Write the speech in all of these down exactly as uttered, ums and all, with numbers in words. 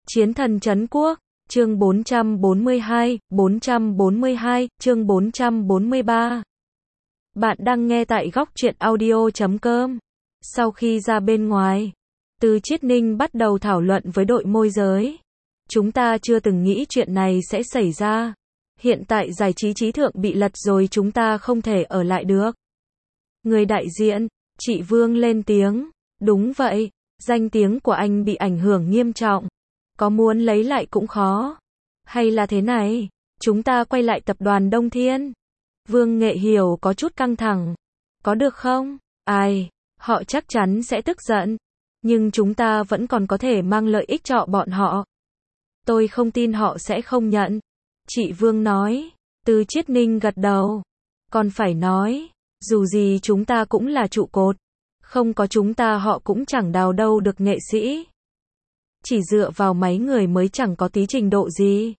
Chiến thần trấn quốc, chương bốn trăm bốn mươi hai, bốn trăm bốn mươi hai, chương bốn trăm bốn mươi ba. Bạn đang nghe tại góc truyện audio chấm com. Sau khi ra bên ngoài, Từ Chiết Ninh bắt đầu thảo luận với đội môi giới. Chúng ta chưa từng nghĩ chuyện này sẽ xảy ra. Hiện tại giải trí trí thượng bị lật rồi, chúng ta không thể ở lại được. Người đại diện, chị Vương lên tiếng. Đúng vậy, danh tiếng của anh bị ảnh hưởng nghiêm trọng. Có muốn lấy lại cũng khó. Hay là thế này, chúng ta quay lại tập đoàn Đông Thiên. Vương Nghệ Hiểu có chút căng thẳng. Có được không? Ai, họ chắc chắn sẽ tức giận. Nhưng chúng ta vẫn còn có thể mang lợi ích cho bọn họ. Tôi không tin họ sẽ không nhận. Chị Vương nói. Từ Chiết Ninh gật đầu. Còn phải nói, dù gì chúng ta cũng là trụ cột. Không có chúng ta họ cũng chẳng đào đâu được nghệ sĩ. Chỉ dựa vào mấy người mới chẳng có tí trình độ gì.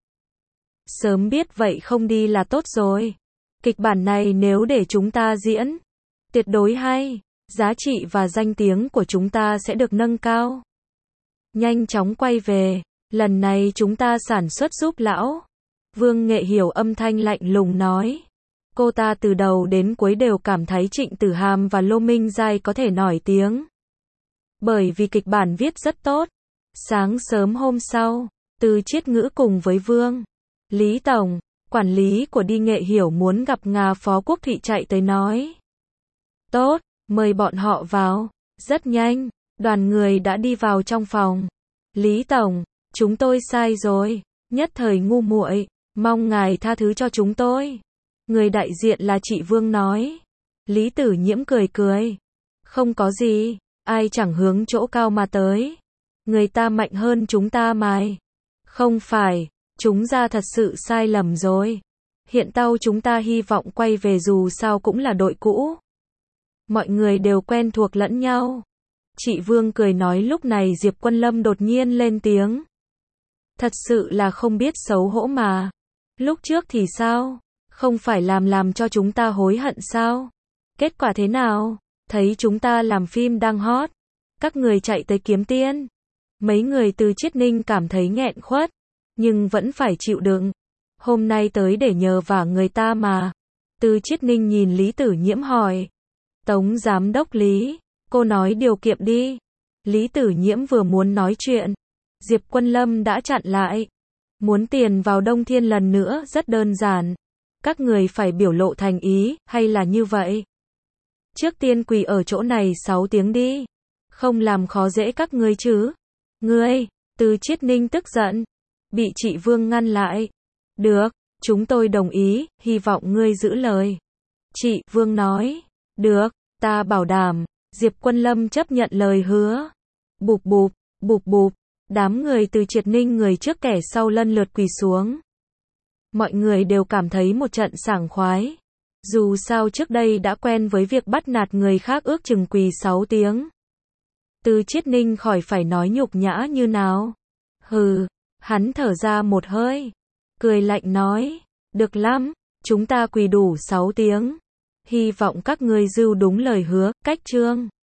Sớm biết vậy không đi là tốt rồi. Kịch bản này nếu để chúng ta diễn, tuyệt đối hay. Giá trị và danh tiếng của chúng ta sẽ được nâng cao. Nhanh chóng quay về. Lần này chúng ta sản xuất giúp lão. Vương Nghệ Hiểu âm thanh lạnh lùng nói. Cô ta từ đầu đến cuối đều cảm thấy Trịnh Tử Hàm và Lô Minh Giai có thể nổi tiếng. Bởi vì kịch bản viết rất tốt. Sáng sớm hôm sau, Từ Chiết Ngữ cùng với Vương, Lý Tổng, quản lý của Đi Nghệ Hiểu muốn gặp ngà Phó Quốc Thụy chạy tới nói. Tốt, mời bọn họ vào. Rất nhanh, đoàn người đã đi vào trong phòng. Lý Tổng, chúng tôi sai rồi, nhất thời ngu muội, mong ngài tha thứ cho chúng tôi. Người đại diện là chị Vương nói. Lý Tử Nhiễm cười cười. Không có gì, ai chẳng hướng chỗ cao mà tới. Người ta mạnh hơn chúng ta mà. Không phải, chúng ta thật sự sai lầm rồi. Hiện tao chúng ta hy vọng quay về dù sao cũng là đội cũ. Mọi người đều quen thuộc lẫn nhau. Chị Vương cười nói. Lúc này Diệp Quân Lâm đột nhiên lên tiếng. Thật sự là không biết xấu hổ mà. Lúc trước thì sao? Không phải làm làm cho chúng ta hối hận sao? Kết quả thế nào? Thấy chúng ta làm phim đang hot. Các người chạy tới kiếm tiền. Mấy người Từ Chiết Ninh cảm thấy nghẹn khuất. Nhưng vẫn phải chịu đựng. Hôm nay tới để nhờ vả người ta mà. Từ Chiết Ninh nhìn Lý Tử Nhiễm hỏi. Tống giám đốc Lý, cô nói điều kiện đi. Lý Tử Nhiễm vừa muốn nói chuyện. Diệp Quân Lâm đã chặn lại. Muốn tiền vào Đông Thiên lần nữa rất đơn giản. Các người phải biểu lộ thành ý, hay là như vậy? Trước tiên quỳ ở chỗ này sáu tiếng đi. Không làm khó dễ các ngươi chứ. Ngươi, Từ Chiết Ninh tức giận. Bị chị Vương ngăn lại. Được, chúng tôi đồng ý, hy vọng ngươi giữ lời. Chị Vương nói. Được, ta bảo đảm. Diệp Quân Lâm chấp nhận lời hứa. Bụp bụp, bụp bụp. Đám người Từ Chiết Ninh người trước kẻ sau lân lượt quỳ xuống. Mọi người đều cảm thấy một trận sảng khoái. Dù sao trước đây đã quen với việc bắt nạt người khác ước chừng quỳ sáu tiếng. Từ Chiết Ninh khỏi phải nói nhục nhã như nào. Hừ, hắn thở ra một hơi. Cười lạnh nói. Được lắm, chúng ta quỳ đủ sáu tiếng. Hy vọng các ngươi giữ đúng lời hứa, cách chương.